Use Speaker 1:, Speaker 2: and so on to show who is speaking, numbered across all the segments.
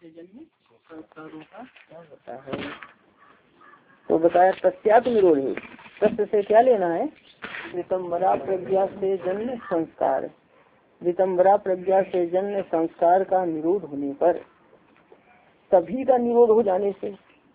Speaker 1: से जन्म संस्कारों का क्या होता है। तो बताया तस्यात निरोधी, तस्य से क्या लेना है। वितंबरा प्रज्ञा से जन्म संस्कार, वितंबरा प्रज्ञा से जन्म संस्कार का निरोध होने पर, सभी का निरोध हो जाने से।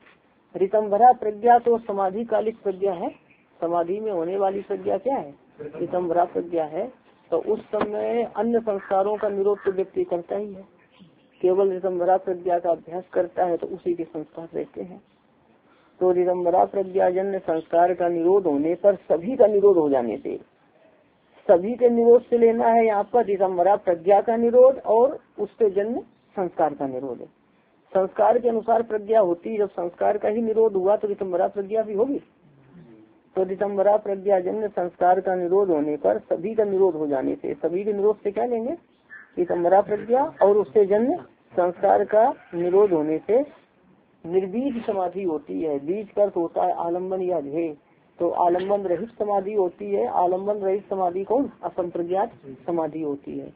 Speaker 1: रितंबरा प्रज्ञा तो समाधि कालिक प्रज्ञा है, समाधि में होने वाली प्रज्ञा क्या है, रितंबरा प्रज्ञा है। तो उस समय अन्य संस्कारों का निरोध तो व्यक्ति करता ही है, केवल रितंबरा प्रज्ञा का अभ्यास करता है तो उसी के संस्कार रहते हैं। तो रितंबरा प्रज्ञा जन्य संस्कार का निरोध होने पर, सभी का निरोध हो जाने से, सभी के निरोध से लेना है यहाँ पर रितंबरा प्रज्ञा का निरोध और उससे जन्य संस्कार का निरोध। संस्कार के अनुसार प्रज्ञा होती, जब संस्कार का ही निरोध हुआ तो रितंबरा प्रज्ञा भी होगी। तो रितंबरा प्रज्ञा जन्य संस्कार का निरोध होने पर, सभी का निरोध हो जाने से, सभी के निरोध से क्या लेंगे, रितंबरा प्रज्ञा और उससे जन्य संस्कार का निरोध होने से निर्बीज समाधि होती है। बीज का अर्थ होता है आलम्बन या ध्येय, तो आलम्बन रहित समाधि होती है। आलम्बन रहित समाधि कौन, असंप्रज्ञात समाधि होती है।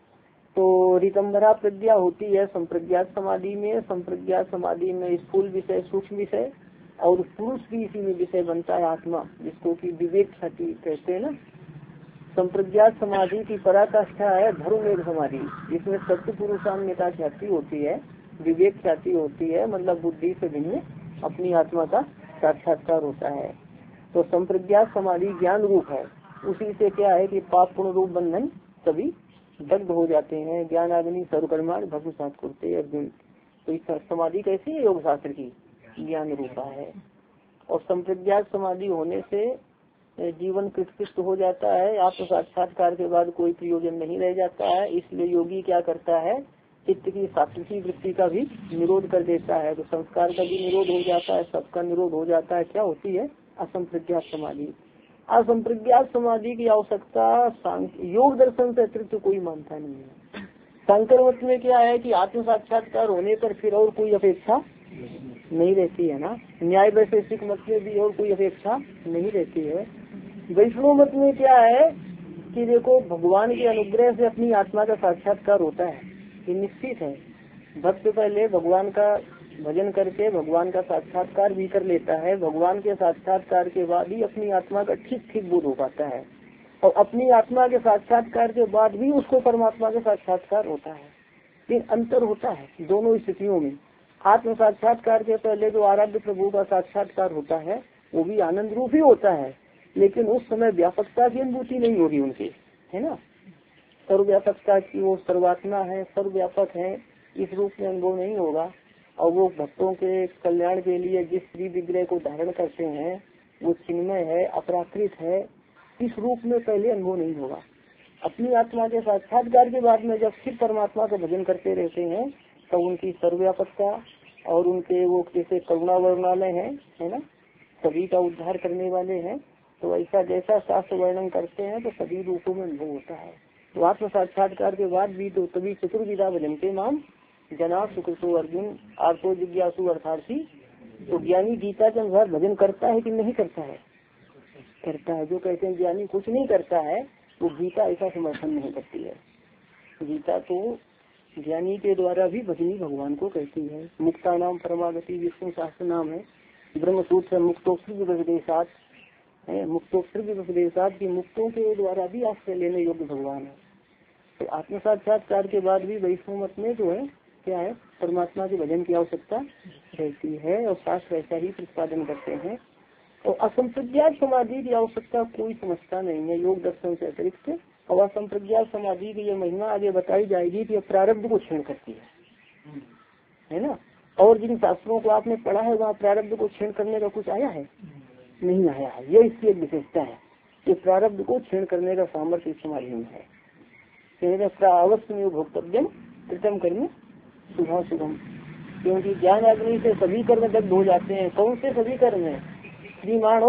Speaker 1: तो रितंबरा प्रज्ञा होती है संप्रज्ञात समाधि में, संप्रज्ञात समाधि में स्थूल विषय सूक्ष्म विषय और पुरुष भी इसी में विषय बनता है, आत्मा, जिसको कि विवेक ख्याति कहते हैं ना। संप्रज्ञात समाधि की पराकाष्ठा है धर्मवेद समाधि, जिसमें सत्य पुरुषान्यता ख्याति होती है, विवेक ख्याति होती है, मतलब बुद्धि से भिन्न अपनी आत्मा का साक्षात्कार होता है। तो संप्रज्ञात समाधि ज्ञान रूप है, उसी से क्या है कि पाप पुण्य रूप बंधन सभी दग्ध हो जाते हैं। ज्ञान अग्नि सर्वकर्माण भगु सात कुरते अर्जुन। तो इस समाधि कैसी है, योग शास्त्र की ज्ञान रूपा है। और संप्रज्ञात समाधि होने से जीवन कृतकृत हो जाता है, आत्म साक्षात्कार के बाद कोई प्रयोजन नहीं रह जाता है। इसलिए योगी क्या करता है, चित्त की सात्विकी वृत्ति का भी निरोध कर देता है। तो संस्कार का भी निरोध हो जाता है, सबका निरोध हो जाता है। क्या होती है, असंप्रज्ञात समाधि। असंप्रज्ञात समाधि की आवश्यकता योग दर्शन से अतिरिक्त कोई मानता नहीं है। शंकर मत में क्या है कि आत्म साक्षात्कार होने पर फिर और कोई अपेक्षा नहीं रहती है ना। न्याय वैशेषिक मत में भी और कोई अपेक्षा नहीं रहती है। वैष्णव मत में क्या है कि देखो भगवान के अनुग्रह से अपनी आत्मा का साक्षात्कार होता है, ये निश्चित है। भक्त पहले भगवान का भजन करके भगवान का साक्षात्कार भी कर लेता है, भगवान के साक्षात्कार के बाद ही अपनी आत्मा का ठीक ठीक बोध हो पाता है, और अपनी आत्मा के साक्षात्कार के बाद भी उसको परमात्मा का साक्षात्कार होता है। लेकिन अंतर होता है दोनों स्थितियों में। आत्म साक्षात्कार के पहले जो आराध्य प्रभु का साक्षात्कार होता है वो भी आनंद रूप ही होता है, लेकिन उस समय व्यापकता की अनुभूति नहीं होगी उनकी, है ना। सर्वव्यापकता की, वो सर्वात्मा है, सर्वव्यापक है, इस रूप में अनुभव नहीं होगा। और वो भक्तों के कल्याण के लिए जिस श्री विग्रह को धारण करते हैं वो चिन्मय है, अपराकृत है, इस रूप में पहले अनुभव नहीं होगा। अपनी आत्मा के साक्षात्कार के बाद में जब फिर परमात्मा का भजन करते रहते हैं तो उनकी सर्वव्यापकता और उनके वो जैसे करुणा वर्णालय है ना, सभी का उद्धार करने वाले हैं। तो ऐसा जैसा शास्त्र वर्णन करते हैं तो सभी रूपों में अनुभव होता है। तो आत्म साक्षात्कार के बाद भी तो तभी चतुर्विधा भजनते माम जना सुकृतो अर्जुन आर्तो जिज्ञासु अर्थार्थी। तो ज्ञानी गीता के अनुसार भजन करता है कि नहीं करता है, करता है। जो कहते हैं ज्ञानी कुछ नहीं करता है वो गीता ऐसा समर्थन नहीं करती है। गीता तो ज्ञानी के द्वारा भी भजनी भगवान को कहती है। मुक्ता नाम परमागति विष्णु शास्त्र नाम है, ब्रह्म सूत्र मुक्तोत्सर्ग उपदेशात है, मुक्तोत्सर्ग उपदेशात की मुक्तों के द्वारा भी आश्रय लेने योग्य भगवान है। तो आत्म साक्षात्कार के बाद भी वैष्णव मत में जो है क्या है, परमात्मा के भजन की आवश्यकता रहती है और शास्त्र ऐसा ही प्रतिपादन करते हैं। और असंप्रज्ञात समाधि की आवश्यकता कोई समझता नहीं है योग दर्शन से अतिरिक्त। और असंप्रज्ञात समाधि की ये महिमा आगे बताई जाएगी कि प्रारब्ध को क्षीण करती है ना। और जिन शास्त्रों को आपने पढ़ा है वहाँ प्रारब्ध को क्षीण करने का कुछ आया है, नहीं आया है। ये इसकी एक विशेषता है कि प्रारब्ध को क्षीण करने का सामर्थ्य इस समाधि में है। अवश्य में भोक्तव्यम कृतम कर्म शुभ शुभम, क्योंकि ज्ञान अग्नि से सभी कर्म दग्ध हो जाते हैं। कौन से सभी कर्म है, श्रीमाण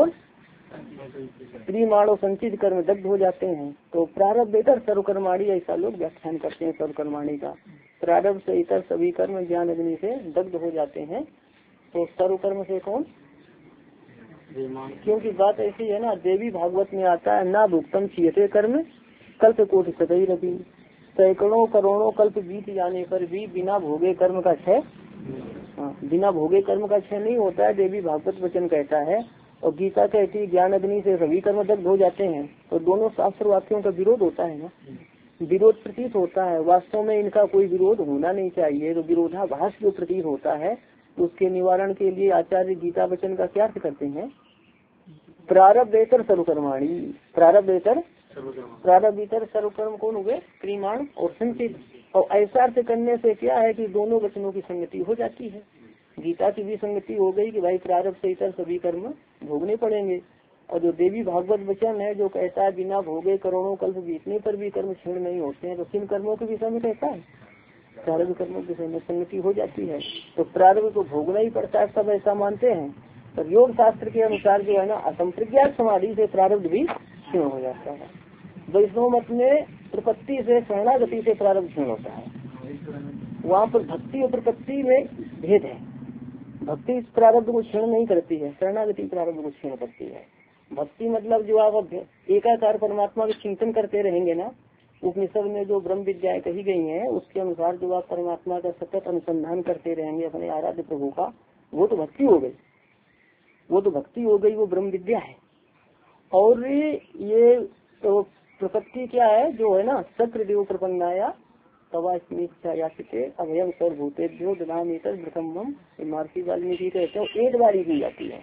Speaker 1: और संचित कर्म दग्ध हो जाते हैं। तो प्रारब्ध इतर सर्वकर्माणी, ऐसा लोग व्याख्यान करते हैं सर्वकर्माणी का। प्रारब्ध से इतर सभी कर्म ज्ञान अग्नि से दग्ध हो जाते हैं। तो सर्वकर्म से कौन, क्योंकि बात ऐसी है ना, देवी भागवत में आता है ना भुक्तम चीयते कर्म कल्प कोटि सदैव रवि। सैकड़ों करोड़ों कल्प बीत जाने पर भी बिना भोगे कर्म का क्षय, बिना भोगे कर्म का क्षय नहीं होता है। देवी भागवत वचन कहता है और गीता कहती है ज्ञान अग्नि से सभी कर्म दग्ध हो जाते हैं। तो दोनों शास्त्र वाक्यों का विरोध होता है ना, विरोध प्रतीत होता है। वास्तव में इनका कोई विरोध होना नहीं चाहिए। तो विरोधाभास जो प्रतीत होता है उसके निवारण के लिए आचार्य गीता वचन का क्या अर्थ करते हैं, प्रारब्धेतर सर्वकर्माणी, प्रारब्धेतर सर्वकर्म कौन हुए, क्रियमाण और संचित। और ऐसा अर्थ करने से क्या है कि दोनों वचनों की संगति हो जाती है। गीता की भी संगति हो गई कि भाई प्रारब्ध से इतर सभी कर्म भोगने पड़ेंगे। और जो देवी भागवत वचन है जो कहता है बिना भोगे करोड़ों कल्प बीतने पर भी कर्म क्षीण नहीं होते हैं, तो किन कर्मों के विषय में कहता है, प्रारब्ध कर्मों के विषय में संगति हो जाती है। तो प्रारब्ध को भोगना ही पड़ता है, सब ऐसा मानते हैं। पर योग शास्त्र के अनुसार जो है ना असंप्रज्ञात समाधि से प्रारब्ध भी क्षीण हो जाता है। वैष्णव मत में प्रपत्ति से शरणागति से प्रारब्ध क्षीण होता है। वहाँ पर भक्ति और प्रपत्ति में भेद है। भक्ति इस प्रारब्ध को क्षीण नहीं करती है, शरणागति प्रारब्ध को क्षीण करती है। भक्ति मतलब जो आप एकाकार परमात्मा के चिंतन करते रहेंगे ना, उपनिषद में जो ब्रह्म विद्याएं कही गई हैं उसके अनुसार जो आप परमात्मा का सतत अनुसंधान करते रहेंगे अपने आराध्य प्रभु का, वो तो भक्ति हो गई, वो तो भक्ति हो गई, वो ब्रह्म विद्या है। और ये तो प्रपत्ति क्या है जो है ना, चक्र देव प्रपन्नाया तवा याचिते अभयम सर्वभूतेभ्यो ददामीतर ब्रह्मम, महर्षि वाल्मीकि कहते हैं एक बार ही की जाती है।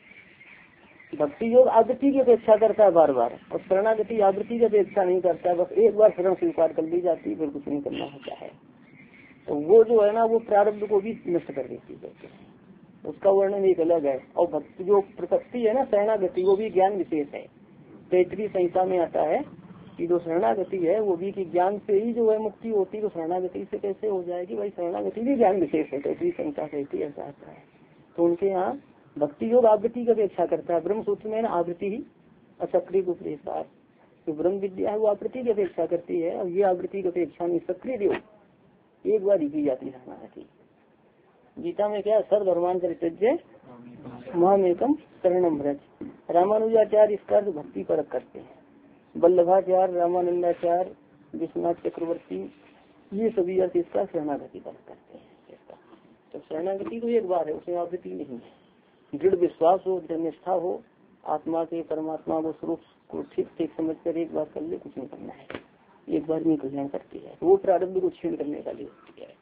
Speaker 1: भक्ति योग आवृत्ति की अपेक्षा करता है बार बार, और शरणागति आवृत्ति की अपेक्षा नहीं करता है, बस एक बार शरण स्वीकार कर ली जाती है, फिर कुछ नहीं करना होता है। तो वो जो है ना वो प्रारब्ध को भी नष्ट कर देती है, उसका वर्णन एक अलग है। और भक्ति जो प्रपत्ति है ना शरणागति, वो भी ज्ञान विशेष है। तैतरीय संहिता में आता है कि जो शरणागति है वो भी कि ज्ञान से ही जो है मुक्ति होती है, तो शरणागति से कैसे हो जाएगी, भाई शरणागति भी ज्ञान विशेष है, तैतरीय संहिता कहती है, ऐसा आता है। तो उनके यहाँ भक्ति योग आवृत्ति की अपेक्षा करता है। ब्रह्म सूत्र में ना आवृत्ति ही असक्रिय उपदेशार, तो ब्रह्म विद्या है वो आवृत्ति की अपेक्षा करती है, और ये आवृत्ति की अपेक्षा नहीं, सक्रिय योग एक बार ही की जाती है शरणागति। गीता में क्या सर्वधर्मान परित्यज्य महामेकम शरणम व्रज। रामानुजाचार्य इसका भक्ति परक करते हैं, वल्लभाचार्य, रामानंदाचार्य, विश्वनाथ चक्रवर्ती, ये सभी अर्थ इसका शरणागति परक करते हैं। तो शरणागति तो एक बार है, उसमें आवृत्ति नहीं है। दृढ़ विश्वास हो, दृढ़ निष्ठा हो, आत्मा के परमात्मा को स्वरूप को ठीक ठीक समझ कर एक बार कर ले, कुछ नहीं करना है, एक बार में कल्याण करती है। वो प्रारब्ध को क्षीण करने वाली होती है।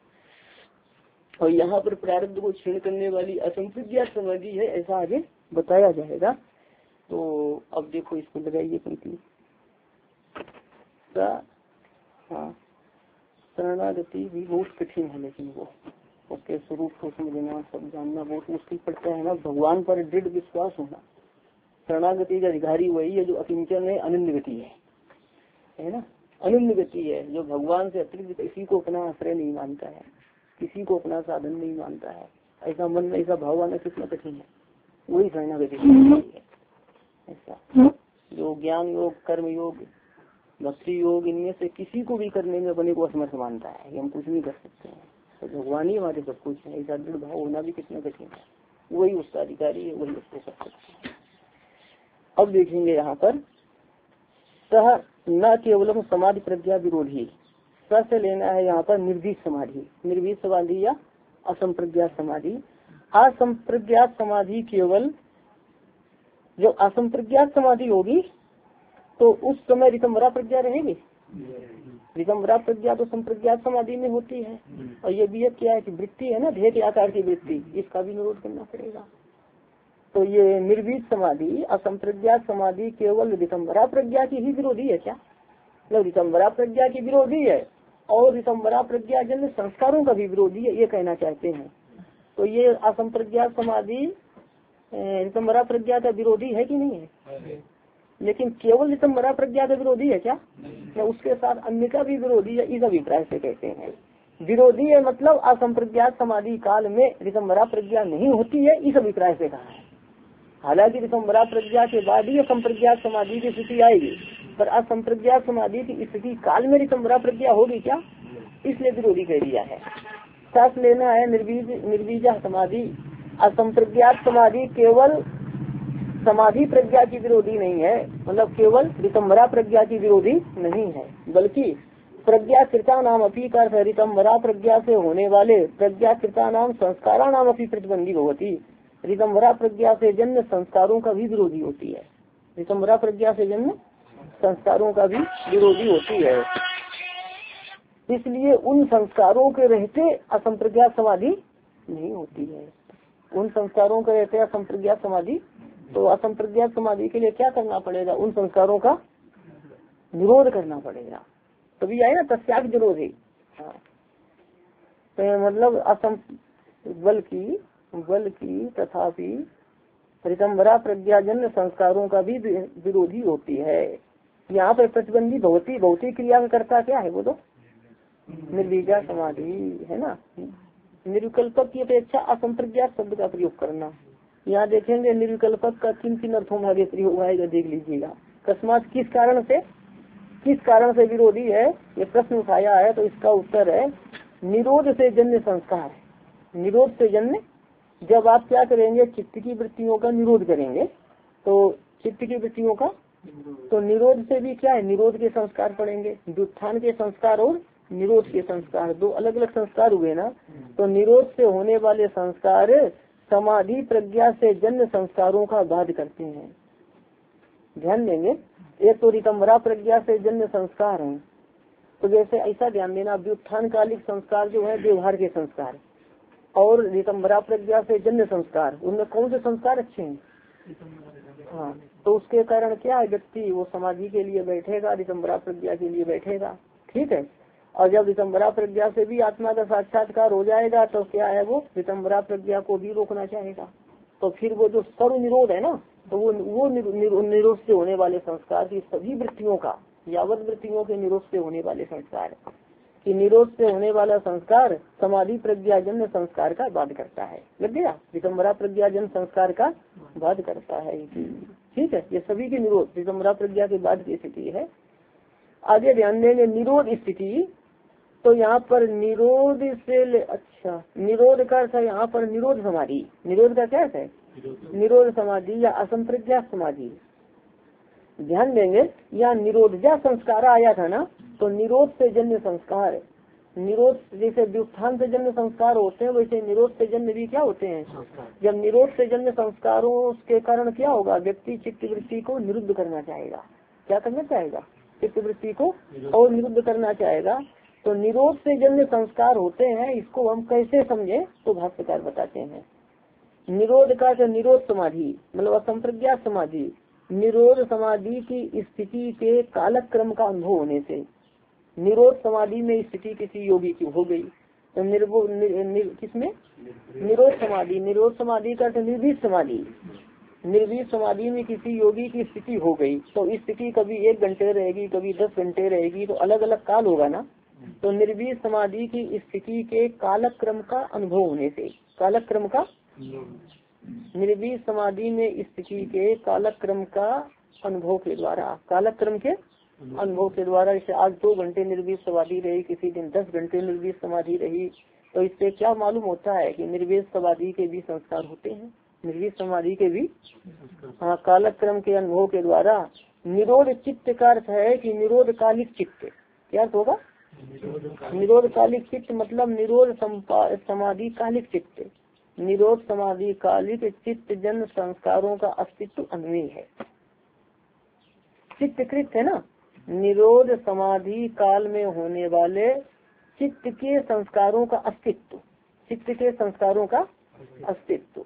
Speaker 1: और यहाँ पर प्रारब्ध को क्षीण करने वाली असंप्रज्ञात समाधि है, ऐसा आगे बताया जाएगा। तो अब देखो इसको लगाइए पंक्ति। हाँ, शरणागति भी बहुत कठिन है, लेकिन वो उसके स्वरूप को समझना, सब जानना बहुत मुश्किल पड़ता है ना। भगवान पर दृढ़ विश्वास होना। शरणागति का अधिकारी वही है जो अकिंचन है, अनन्य गति है ना, अनन्य गति है, जो भगवान से अतिरिक्त किसी को अपना आश्रय नहीं मानता है, किसी को अपना साधन नहीं मानता है। ऐसा मन में ऐसा भाव आना कितना कठिन है, वही शरणागति है। ऐसा जो ज्ञान योग, कर्म योग, भक्ति योग, इनमें से किसी को भी करने में अपने को असमर्थ मानता है कि हम कुछ नहीं कर सकते हैं, तो भगवान ही हमारे सब कुछ है, ऐसा दृढ़ भाव होना भी कितना कठिन है। वही उसका अधिकारी है, वही उसको कर सकते हैं। अब देखेंगे यहाँ पर सह न केवलम समाधि प्रज्ञा विरोधी, स से लेना है यहाँ पर निर्भीत समाधि, निर्भीत समाधि या असंप्रज्ञात समाधि। असंप्रज्ञात समाधि केवल जब असंप्रज्ञात समाधि होगी तो उस समय रितंबरा प्रज्ञा रहेगी। रितंबरा प्रज्ञा तो संप्रज्ञात समाधि में होती है। और ये भी क्या है कि वृत्ति है ना, ध्येय के आकार की वृत्ति, इसका भी निरोध करना पड़ेगा। तो ये निर्भीत समाधि, असंप्रज्ञात समाधि केवल रितंबरा प्रज्ञा की ही विरोधी है क्या, मतलब रितंबरा प्रज्ञा की विरोधी है और रितंबरा प्रज्ञा जन्य संस्कारों का भी विरोधी है, ये कहना चाहते हैं। तो ये असंप्रज्ञात समाधि रितंबरा प्रज्ञा का विरोधी है कि नहीं है, लेकिन केवल रितंबरा प्रज्ञा का विरोधी है क्या, या उसके साथ अन्य का भी विरोधी है, इस अभिप्राय से कहते हैं। विरोधी है मतलब असंप्रज्ञात समाधि काल में रितंबरा प्रज्ञा नहीं होती है, इस अभिप्राय से कहा है। हालांकि रितंबरा प्रज्ञा के बाद ही असंप्रज्ञात समाधि की स्थिति आएगी, पर असंप्रज्ञात समाधि की स्थिति काल में रितंबरा प्रज्ञा होगी क्या, इसलिए विरोधी कह दिया है। साथ लेना है निर्बीजा समाधि, असंप्रज्ञात समाधि केवल समाधि प्रज्ञा की विरोधी नहीं है, मतलब केवल रितंबरा प्रज्ञा की विरोधी नहीं है, बल्कि प्रज्ञाकृता नाम अपी का ऋतंबरा प्रज्ञा से होने वाले प्रज्ञाकृता नाम संस्कारा नाम अपी प्रतिबंधी होती। ऋतंबरा प्रज्ञा से जन्म संस्कारों का भी विरोधी होती है। ऋतंबरा प्रज्ञा से जन्म संस्कारों का भी विरोधी होती है। इसलिए उन संस्कारों के रहते असंप्रज्ञात समाधि नहीं होती है। उन संस्कारों के रहते असंप्रज्ञात समाधि, तो असंप्रज्ञात समाधि के लिए क्या करना पड़ेगा? उन संस्कारों का निरोध करना पड़ेगा, तभी आए ना तस्याग विरोध है। हाँ, तो मतलब बल की तथापि ऋतंबरा प्रज्ञाजन्य संस्कारों का भी विरोधी होती है। यहाँ पर प्रतिबंधी भौतिक क्रिया में करता क्या है? वो तो निर्विज्ञा समाधि है ना। निर्विकल्पक की अपेक्षा असंप्रज्ञात शब्द का प्रयोग करना। यहाँ देखेंगे निर्विकल्पक का किन किन अर्थों में आगे प्रयोग आएगा, देख लीजिएगा। अकस्मात किस कारण से विरोधी है, ये प्रश्न उठाया है, तो इसका उत्तर है निरोध से जन्य संस्कार। निरोध से जन्य, जब आप क्या करेंगे? चित्त की वृत्तियों का निरोध करेंगे, तो चित्त की वृत्तियों का, तो निरोध से भी क्या है? निरोध के संस्कार पड़ेंगे। व्युत्थान के संस्कार और निरोध के संस्कार, दो अलग अलग संस्कार हुए ना। तो निरोध से होने वाले संस्कार समाधि प्रज्ञा से जन्य संस्कारों का बाध करते हैं। ध्यान देंगे, एक तो ऋतंबरा प्रज्ञा से जन्य संस्कार हैं, तो जैसे ऐसा ध्यान देना, व्युत्थान कालिक संस्कार जो है व्यवहार के संस्कार, और ऋतंबरा प्रज्ञा से जन्य संस्कार, उनमें कौन से संस्कार अच्छे हैं? हाँ, तो उसके कारण क्या है? व्यक्ति वो समाधि के लिए बैठेगा, ऋतंबरा प्रज्ञा के लिए बैठेगा, ठीक है। और जब ऋतंबरा प्रज्ञा से भी आत्मा का साक्षात्कार हो जाएगा, तो क्या है? वो ऋतंबरा प्रज्ञा को भी रोकना चाहेगा। तो फिर वो जो सर्व निरोध है ना, तो वो निरोध से होने वाले संस्कार की सभी वृत्तियों का, यावत वृत्तियों के निरोध से होने वाले संस्कार कि निरोध से होने वाला संस्कार समाधि प्रज्ञाजन्य संस्कार का बाध करता है। लग गया? ऋतंबरा प्रज्ञाजन्य संस्कार का बाध करता है, ठीक है। ये सभी की निरोध ऋतंबरा प्रज्ञा के बाद की स्थिति है। आगे ध्यान देंगे निरोध स्थिति, तो यहाँ पर निरोध से अच्छा, निरोध का अर्थ है यहाँ पर निरोध समाधि। निरोध का क्या है? निरोध समाधि या असंप्रज्ञात समाधि। ध्यान देंगे, यहाँ निरोधजा संस्कार आया था ना, तो निरोध से जन्य संस्कार, निरोध जैसे व्युत्थान से जन्य संस्कार होते हैं, वैसे निरोध से जन्य भी क्या होते हैं? जब निरोध से जन्य संस्कारों के कारण क्या होगा? व्यक्ति चित्त वृत्ति को निरुद्ध करना चाहेगा। क्या करना चाहेगा? चित्त वृत्ति को और निरुद्ध करना चाहेगा। तो निरोध से जन्य संस्कार होते हैं, इसको हम कैसे समझे? तो भाष्यकार बताते हैं, निरोध का निरोध समाधि मतलब असंप्रज्ञात समाधि, निरोध समाधि की स्थिति के कालक्रम का अनुभव होने से। निरोध समाधि में स्थिति किसी योगी की हो गई, तो किसमें? निरोध समाधि। निरोध समाधि का निर्वीत समाधि, निर्वीत समाधि में किसी योगी की स्थिति हो गई, तो स्थिति कभी 1 घंटे रहेगी, कभी 10 घंटे रहेगी, तो अलग अलग काल होगा ना। तो निर्वीत समाधि की स्थिति के कालक्रम का अनुभव होने से, कालक्रम का, निर्वीत समाधि में स्थिति के कालक्रम का अनुभव के द्वारा, कालक्रम के अनुभव के द्वारा, जैसे आज 2 घंटे निर्वीत समाधि रही, किसी दिन 10 घंटे निर्वीत समाधि रही, तो इससे क्या मालूम होता है कि निर्वीत समाधि के भी संस्कार होते हैं। निर्वीत समाधि के भी, हाँ, कालक्रम के अनुभव के द्वारा। निरोध चित्त का अर्थ है कि निरोध कालिक चित्त। क्या होगा? निरोध कालिक चित्त मतलब निरोध समाधि कालिक चित्त। निरोध समाधि कालिक चित्त जन संस्कारों का अस्तित्व अन्वय है। चित्तकृत है ना, निरोध समाधि काल में होने वाले चित्त के संस्कारों का अस्तित्व, चित्त के संस्कारों का अस्तित्व,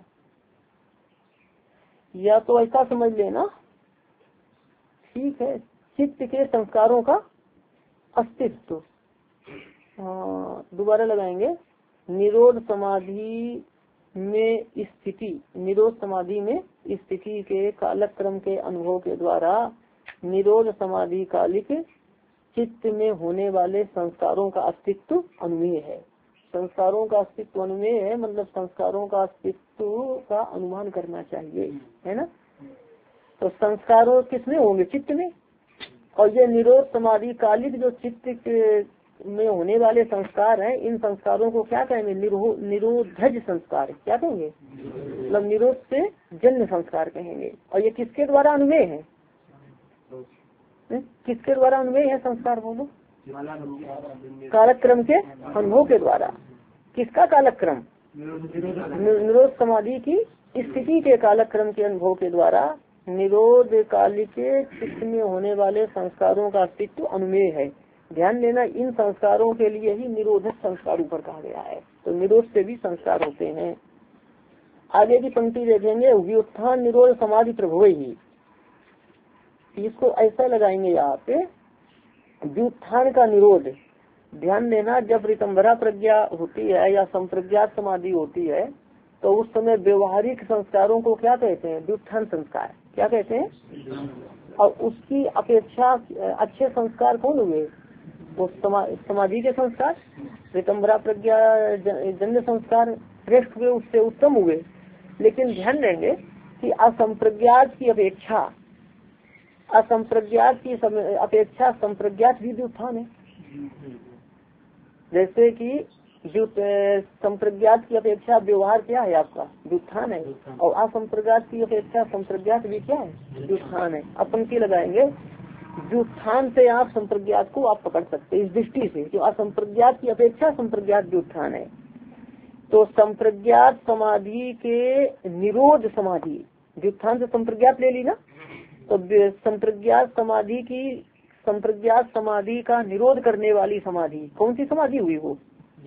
Speaker 1: या तो ऐसा समझ लेना, ठीक है, चित्त के संस्कारों का अस्तित्व। दोबारा लगाएंगे, निरोध समाधि में स्थिति, निरोध समाधि में स्थिति के कालक्रम के अनुभव के द्वारा निरोध समाधि कालिक चित्त में होने वाले संस्कारों का अस्तित्व अनुमेय है। संस्कारों का अस्तित्व अनुमेय है, मतलब संस्कारों का अस्तित्व का अनुमान करना चाहिए, है ना। तो संस्कारों किसमें होंगे? चित्त में। और ये निरोध समाधि कालिक जो चित्त में होने वाले संस्कार हैं, इन संस्कारों को क्या कहेंगे? निरोधज संस्कार। क्या कहेंगे? मतलब निरोध से जन्य संस्कार कहेंगे। और ये किसके द्वारा अनुमेय है? किसके द्वारा अनुमेय है संस्कार? बोलो। कालक्रम के अनुभव के द्वारा। किसका कालक्रम? निरोध समाधि की स्थिति के कालक्रम के अनुभव के द्वारा निरोध काल के चित्त में होने वाले संस्कारों का अस्तित्व अनुमेय है। ध्यान देना, इन संस्कारों के लिए ही निरोधक संस्कार ऊपर कहा गया है। तो निरोध से भी संस्कार होते हैं। आगे की पंक्ति देखेंगे, व्युत्थान निरोध समाधि प्रभु ही। इसको ऐसा लगाएंगे यहाँ पे, व्युत्थान का निरोध। ध्यान देना, जब ऋतंभरा प्रज्ञा होती है या संप्रज्ञात समाधि होती है तो उस समय व्यवहारिक संस्कारों को क्या कहते हैं? व्युत्थान संस्कार। क्या कहते हैं? और उसकी अपेक्षा अच्छे संस्कार कौन हुए? वो समाधि के संस्कार, ऋतंभरा प्रज्ञा जन्य संस्कार श्रेष्ठ हुए, उससे उत्तम हुए। लेकिन ध्यान देंगे कि असंप्रज्ञात की अपेक्षा संप्रज्ञात भी व्युत्थान है। जैसे कि संप्रज्ञात की अपेक्षा व्यवहार क्या है आपका? व्युत्थान है। और असंप्रज्ञात की अपेक्षा संप्रज्ञात भी क्या है? व्युत्थान है। अब पंक्ति लगाएंगे, व्युत्थान से आप संप्रज्ञात को आप पकड़ सकते हैं इस दृष्टि से, जो असंप्रज्ञात की अपेक्षा संप्रज्ञात व्युत्थान है। तो संप्रज्ञात समाधि के निरोध समाधि, व्युत्थान से संप्रज्ञात ले ली ना, तो संप्रज्ञात समाधि का निरोध करने वाली समाधि कौन सी समाधि हुई? वो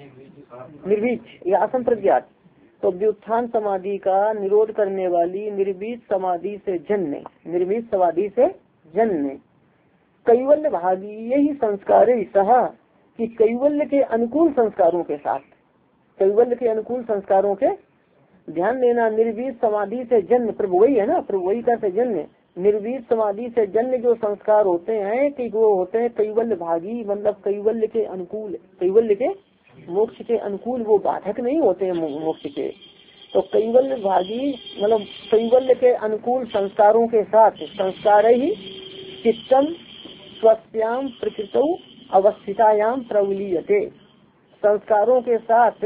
Speaker 1: निर्वीच या असंप्रज्ञात। तो व्युत्थान समाधि का निरोध करने वाली निर्वीच समाधि से जन्य, निर्वीच समाधि से जन्य कैवल्य भागी यही संस्कार सहा कि कैवल्य के अनुकूल संस्कारों के साथ, कैवल्य के अनुकूल संस्कारों के, ध्यान देना, निर्वीत समाधि से जन्म प्रभु वही है ना, प्रभु वही का से जन्म। निर्वीत समाधि से जन्म जो संस्कार होते हैं कि वो होते हैं कैवल्य भागी, मतलब कैवल्य के अनुकूल, कैवल्य के मोक्ष के अनुकूल, वो बाधक नहीं होते हैं मोक्ष के। तो कैवल्य भागी मतलब कैवल्य के अनुकूल संस्कारों के साथ, संस्कार ही चित्तम स्वस्याम प्रकृतौ अवस्थितायाम प्रवलीयते, संस्कारों के साथ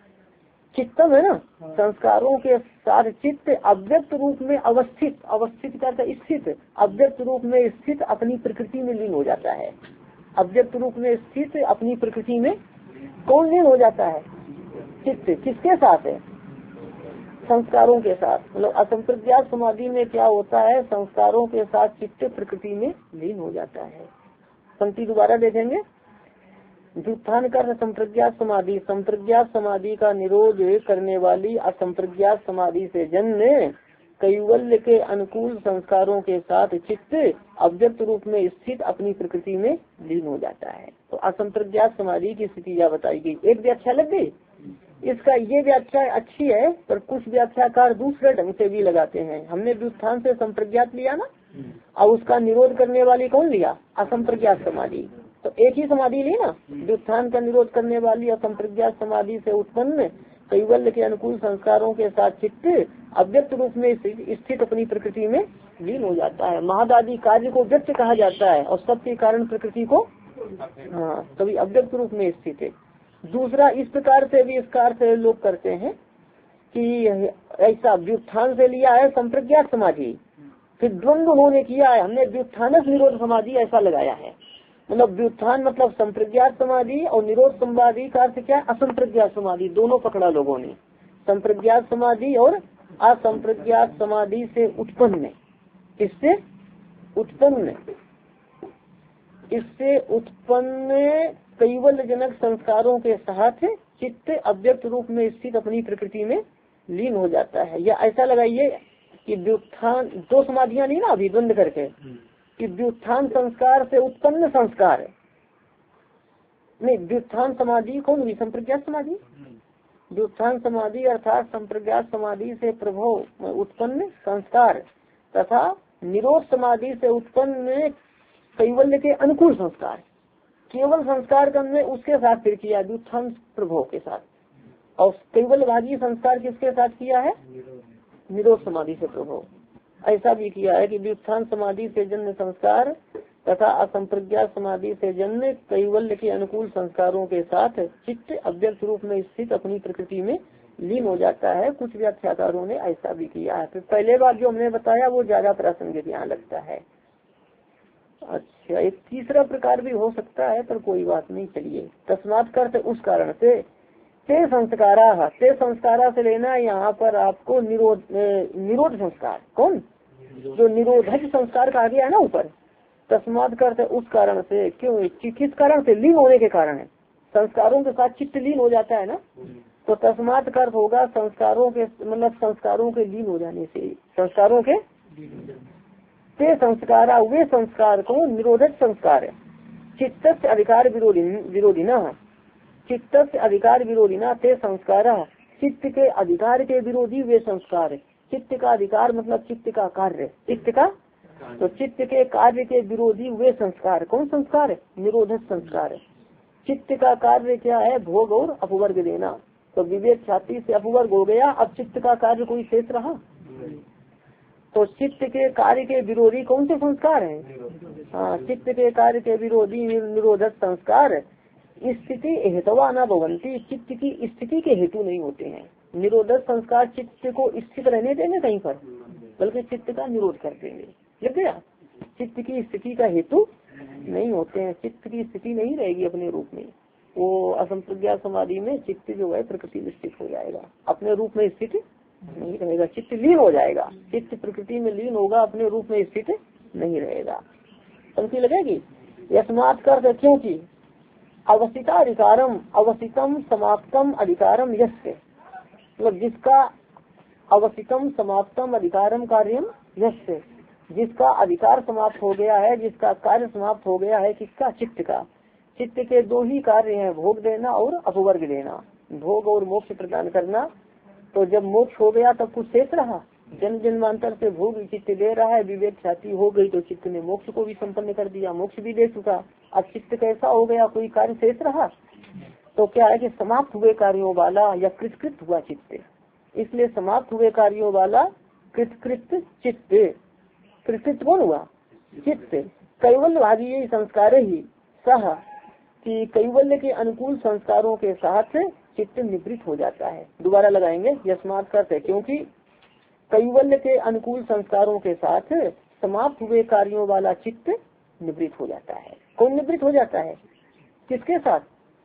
Speaker 1: चित्तम है ना, संस्कारों के साथ चित्त अव्यक्त रूप में अवस्थित, अवस्थित का स्थित, अव्यक्त रूप में स्थित अपनी प्रकृति में लीन हो जाता है। अव्यक्त रूप में स्थित अपनी प्रकृति में कौन लीन हो जाता है? चित्त। किसके साथ है? संस्कारों के साथ। मतलब असंप्रज्ञात समाधि में क्या होता है? संस्कारों के साथ चित्त प्रकृति में लीन हो जाता है। पंक्ति दोबारा देखेंगे, व्युत्थान का संप्रज्ञात समाधि, संप्रज्ञात समाधि का निरोध करने वाली असंप्रज्ञात समाधि से जन्य कैवल्य के अनुकूल संस्कारों के साथ चित्त अव्यक्त रूप में स्थित अपनी प्रकृति में लीन हो जाता है। तो असंप्रज्ञात समाधि की स्थिति यह बताई गई। एक व्याख्या लग गई इसका, ये व्याख्या अच्छी है, पर कुछ व्याख्याकार दूसरे ढंग से भी लगाते हैं। हमने व्युत्थान से संप्रज्ञात लिया ना, और उसका निरोध करने वाली कौन लिया? असंप्रज्ञात समाधि। तो एक ही समाधि ली ना, व्युत्थान का निरोध करने वाली असंप्रज्ञात समाधि से उत्पन्न कैवल्य के अनुकूल संस्कारों के साथ चित्त अव्यक्त रूप में स्थित अपनी प्रकृति में लीन हो जाता है। महदादि कार्य को व्यक्त कहा जाता है और सबके कारण प्रकृति को, हाँ, तभी अव्यक्त रूप में स्थित है। दूसरा, इस प्रकार से भी इसका अर्थ लोग करते हैं कि ऐसा व्युत्थान से लिया है संप्रज्ञात समाधि, फिर द्वंद्व उन्होंने किया है, हमने व्युत्थानक निरोध समाधि ऐसा लगाया है। मतलब व्युत्थान मतलब संप्रज्ञात समाधि और निरोध समाधि का अर्थ क्या है? असंप्रज्ञात समाधि, दोनों पकड़ा लोगों ने। संप्रज्ञात समाधि और असंप्रज्ञात समाधि से उत्पन्न, इससे उत्पन्न कैवल्य जनक संस्कारों के साथ चित्त अव्यक्त रूप में स्थित अपनी प्रकृति में लीन हो जाता है। या ऐसा लगाइए कि व्युत्थान, दो समाधियां नहीं ना अभी द्वंद्व करके, कि व्युत्थान संस्कार से उत्पन्न संस्कार नहीं, व्युत्थान समाधि कौन हुई? संप्रज्ञात समाधि। व्युत्थान समाधि अर्थात संप्रज्ञात समाधि से प्रभाव उत्पन्न संस्कार तथा निरोध समाधि से उत्पन्न कैवल्य के अनुकूल संस्कार, केवल संस्कार करने उसके साथ फिर किया व्युत्थान प्रभाव के साथ, और कैवल्य भागी संस्कार किसके साथ किया है? निरोध समाधि से प्रभाव। ऐसा भी किया है कि व्युत्थान समाधि से जन्म संस्कार तथा असंप्रज्ञात समाधि से जन्म कैवल्य के अनुकूल संस्कारों के साथ चित्त अव्यक्त रूप में स्थित अपनी प्रकृति में लीन हो जाता है। कुछ व्याख्याकारों ने ऐसा भी किया है। फिर पहले बार जो हमने बताया वो ज्यादा प्रासंगिक यहाँ लगता है। अच्छा, एक तीसरा प्रकार भी हो सकता है, पर कोई बात नहीं, चलिए। तस्मात् करते उस कारण से, ते संस्कारा से लेना यहाँ पर आपको निरोध संस्कार। कौन? जो निरोधक संस्कार कहा गया है ना ऊपर, तस्मात् करते उस कारण से। क्यों? किस कारण से? लीन होने के कारण है। संस्कारों के साथ चित्त लीन हो जाता है ना, तो तस्मात् का अर्थ होगा संस्कारों के, मतलब संस्कारों के लीन हो जाने से, संस्कारों के। ते संस्कारा, वे संस्कार को निरोधक संस्कार है। चित्त से अधिकार विरोधी ना, चित्त से अधिकार विरोधी ना, ते संस्कारा, चित्त के अधिकार के विरोधी वे संस्कार है। चित्त का अधिकार मतलब चित्त का कार्य, चित्त का, तो चित्त के कार्य के विरोधी वे संस्कार। कौन संस्कार है? निरोधक संस्कार है। चित्त का कार्य क्या है? भोग और अपवर्ग देना। तो विवेक ख्याति से अपवर्ग हो गया, अब चित्त का कार्य कोई शेष रहा? तो चित्त के कार्य के विरोधी कौन से संस्कार हैं? हाँ, चित्त के कार्य के विरोधी निरोधक संस्कार स्थिति हेतवा न भवंती, चित्त की स्थिति के हेतु नहीं होते हैं। निरोधक संस्कार चित्त को स्थित रहने देंगे कहीं पर, बल्कि चित्त का निरोध कर देंगे। लग गया? चित्त की स्थिति का हेतु नहीं होते हैं, चित्त की स्थिति नहीं रहेगी अपने रूप में। वो असंप्रज्ञा समाधि में चित्त जो है प्रकृति में स्थित हो जाएगा, अपने रूप में स्थित नहीं रहेगा, चित्त लीन हो जाएगा। चित्त प्रकृति में लीन होगा, अपने रूप में स्थित नहीं रहेगा। पंक्ति लगेगी। यस्मात् कर, क्योंकि अवस्थिता अधिकारम, अवस्थितम समाप्तम अधिकारम यस्य, मतलब जिसका अवस्थितम समाप्तम अधिकारम कार्यम यस्य, जिसका अधिकार समाप्त हो गया है, जिसका कार्य समाप्त हो गया है, किसका? चित्त का। चित्त के दो ही कार्य हैं, भोग देना और अपवर्ग देना, भोग और मोक्ष प्रदान करना। तो जब मोक्ष हो गया तब कुछ शेष रहा? जन्म जन्मांतर से भोग चित्त दे रहा है, विवेक ख्याति हो गई तो चित्त ने मोक्ष को भी संपन्न कर दिया, मोक्ष भी दे चुका। अब चित्त कैसा हो गया? कोई कार्य शेष रहा? तो क्या है कि समाप्त हुए कार्यों वाला या कृतकृत हुआ चित्त, इसलिए समाप्त हुए कार्यों वाला कृतकृत चित्त। कृतकृत कौन हुआ? चित्त। कैवल्य भागी यही संस्कार ही सह, कि कैवल्य के अनुकूल संस्कारों के साथ चित्त निवृत्त हो जाता है। दोबारा लगाएंगे, यस्मात् करते, क्योंकि कैवल्य के अनुकूल संस्कारों के साथ समाप्त हुए कार्यों वाला चित्त निवृत्त हो जाता है। कौन निवृत्त हो जाता है? किसके साथ?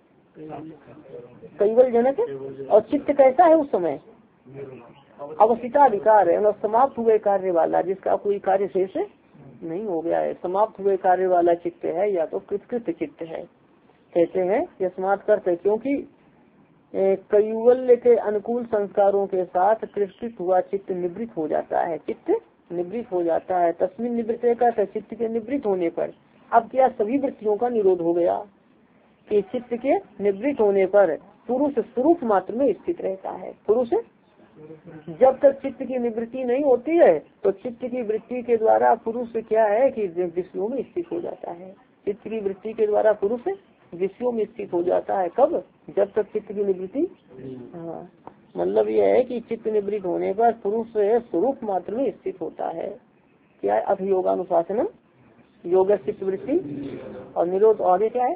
Speaker 1: कैवल्य जनक। और चित्त कैसा है उस समय? अवस्थिता अधिकार है, मतलब समाप्त हुए कार्य वाला, जिसका कोई कार्य शेष नहीं हो गया है, समाप्त हुए कार्य वाला चित्त है, या तो कृतकृत चित्त है। कहते हैं यस्मात् करते, क्योंकि कैवल्य के अनुकूल संस्कारों के साथ कृतकृत हुआ चित्त निवृत्त हो जाता है, चित्त निवृत्त हो जाता है। तस्मिन निवृत्त का चित्त के निवृत्त होने पर अब क्या? सभी वृत्तियों का निरोध हो गया कि चित्त के निवृत्त होने पर पुरुष स्वरूप मात्र में स्थित रहता है। पुरुष जब तक चित्त की निवृत्ति नहीं होती है तो चित्त की वृत्ति के द्वारा पुरुष क्या है कि विषयों में स्थित हो जाता है। चित्त की वृत्ति के द्वारा पुरुष विषयों में स्थित हो जाता है। कब? जब तक चित्त की निवृत्ति। हाँ, मतलब यह है कि चित्त निवृत्त होने पर पुरुष स्वरूप मात्र में स्थित होता है। क्या है? अभियोगानुशासनम, योग चित्त वृत्ति और निरोध। आगे क्या है?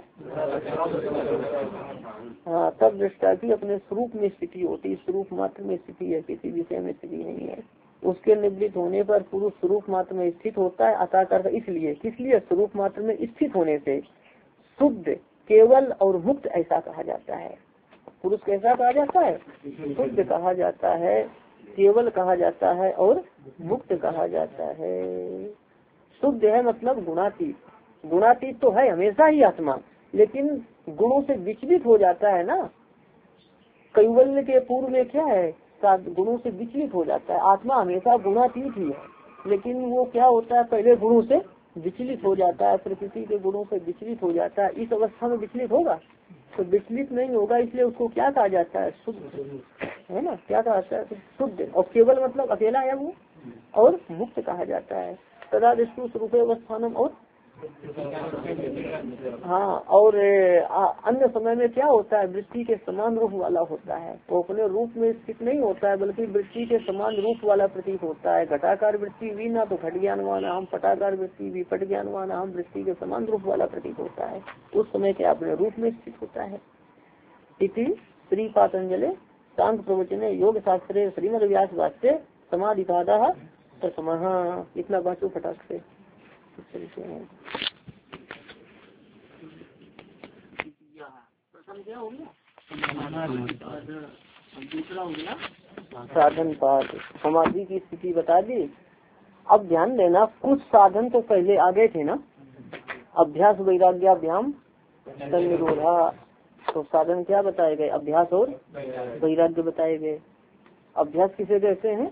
Speaker 1: हाँ, तब दृष्टा की अपने स्वरूप में स्थिति होती, स्वरूप मात्र में स्थिति है, किसी विषय में स्थिति नहीं है। उसके निवृत्त होने पर पुरुष स्वरूप मात्र में स्थित होता है। अतः कर, इसलिए किसलिए? स्वरूप मात्र में स्थित होने से शुद्ध, केवल और मुक्त ऐसा कहा जाता है। पुरुष कैसा कहा जाता है? शुद्ध कहा जाता है, केवल कहा जाता है और मुक्त कहा जाता है। शुद्ध है मतलब गुणातीत, गुणातीत तो है हमेशा ही आत्मा, लेकिन गुणों से विचलित हो जाता है ना। कैवल्य के पूर्व में क्या है? गुणों से विचलित हो जाता है। आत्मा हमेशा गुणातीत ही है, लेकिन वो क्या होता है? पहले गुणों से विचलित हो जाता है, प्रकृति के गुणों से विचलित हो जाता है। इस अवस्था में विचलित होगा तो विचलित नहीं होगा, इसलिए उसको क्या कहा जाता है? शुद्ध, है ना? क्या कहा जाता है? शुद्ध। और केवल मतलब अकेला है वो, और मुक्त कहा जाता है। सदा दृष्टि स्वरूप अवस्थानम। और हाँ, और अन्य समय में क्या होता है? वृत्ति के समान रूप वाला होता है। वो अपने रूप में स्थित नहीं होता है, बल्कि वृत्ति के समान रूप वाला प्रतीत होता है। घटाकार वृत्ति भी ना तो घट ज्ञानवान हम, पटाकार वृत्ति भी पट ज्ञानवान हम, वृत्ति के समान रूप वाला प्रतीत होता है। उस समय क्या अपने रूप में स्थित होता है। इति श्री पातंजलि शांत प्रवचने योग शास्त्रे श्रीमद व्यास वास्ते समाधिपाद प्रथमः। इतना बाँचो फटाक से। क्या हो गया? दूसरा हो गया साधन पाठ। समाधि की स्थिति बता दी। अब ध्यान देना, कुछ साधन तो पहले आ गए थे ना, अभ्यास वैराग्याभ्याम तन्निरोधा। तो साधन क्या बताए गए? अभ्यास और वैराग्य बताए गए। अभ्यास किसे कहते हैं?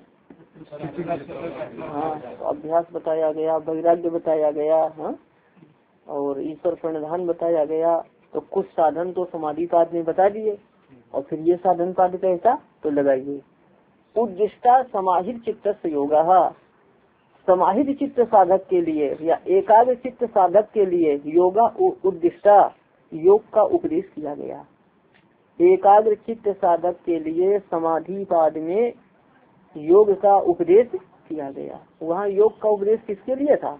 Speaker 1: हाँ, तो अभ्यास बताया गया, वैराग्य बताया गया, हाँ, और ईश्वर प्रणिधान बताया गया। तो कुछ साधन तो समाधि पाठ में बता दिए, और फिर ये साधन पाठ कैसा तो लगाइए। उद्दिष्टा समाहित चित्त योगा, समाहित चित्त साधक के लिए या एकाग्र चित्त साधक के लिए योगा उद्दिष्टा योग का उपदेश किया गया। एकाग्र चित्त साधक के लिए समाधि पाद में योग का उपदेश किया गया। वहाँ योग का उपदेश किसके लिए था?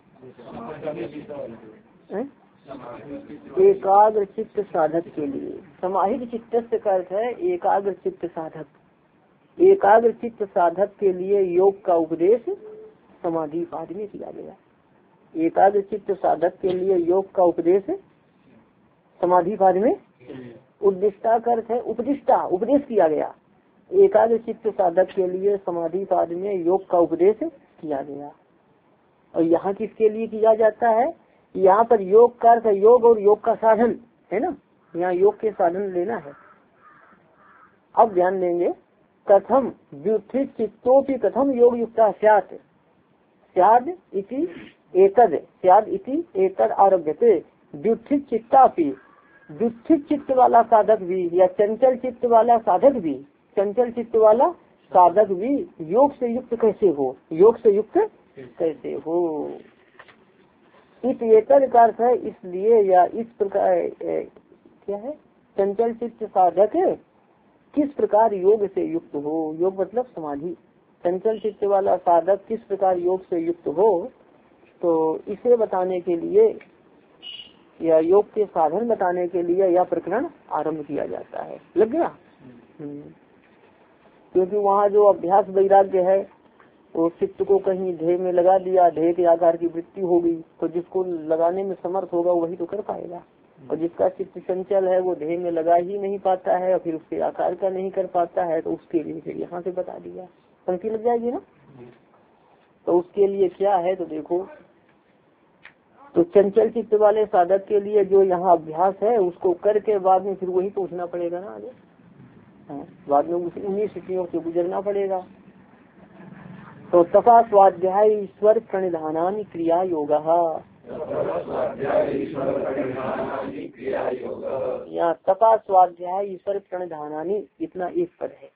Speaker 1: एकाग्र चित्त साधक के लिए। समाहित चित्त का अर्थ है एकाग्र चित्त साधक। एकाग्र चित्त साधक के लिए योग का उपदेश समाधि पाद में किया गया। एकाग्र चित्त साधक के लिए योग का उपदेश समाधि पाद में। उद्दिष्टा का अर्थ है उपदिष्टा, उपदेश किया गया। एकाग्र चित्त साधक के लिए समाधि पाद में योग का उपदेश किया गया। और यहाँ किसके लिए किया जाता है? यहाँ पर योग का अर्थ योग और योग का साधन है ना, यहाँ योग के साधन लेना है। अब ध्यान देंगे, कथम व्युत्थित चित्तोपि कथम योग युक्ता स्यात्, स्याद् इति एतद्, स्याद् इति एतद् आरभ्यते। व्युत्थित चित्तापि, व्युत्थित चित्त वाला साधक भी या चंचल चित्त वाला साधक भी, चंचल चित्त वाला साधक भी योग से युक्त कैसे हो? योग से युक्त कैसे हो? इस एतद का अर्थ है इसलिए या इस प्रकार, क्या है? चंचल चित्त साधक किस प्रकार योग से युक्त हो? योग मतलब समाधि। चंचल चित्त वाला साधक किस प्रकार योग से युक्त हो, तो इसे बताने के लिए या योग के साधन बताने के लिए यह प्रकरण आरंभ किया जाता है। लग गया? क्योंकि वहाँ जो अभ्यास वैराग्य है वो चित्त को कहीं ध्येय में लगा दिया, ध्येय के आकार की वृत्ति हो गई, तो जिसको लगाने में समर्थ होगा वही तो कर पाएगा। और जिसका चित्त चंचल है वो ध्येय में लगा ही नहीं पाता है और फिर उसके आकार का नहीं कर पाता है, तो उसके लिए फिर यहाँ से बता दिया। पंक्ति लग जाएगी ना? तो उसके लिए क्या है तो देखो, तो चंचल चित्त वाले साधक के लिए जो यहाँ अभ्यास है उसको करके बाद में फिर वही पूछना पड़ेगा ना आगे, बाद में उन्हीं स्थितियों से गुजरना पड़ेगा। तो तपा स्वाध्याय ईश्वर प्रणिधानानि क्रिया योगा, यहाँ तपा स्वाध्याय ईश्वर प्रणिधानानि इतना एक पद है।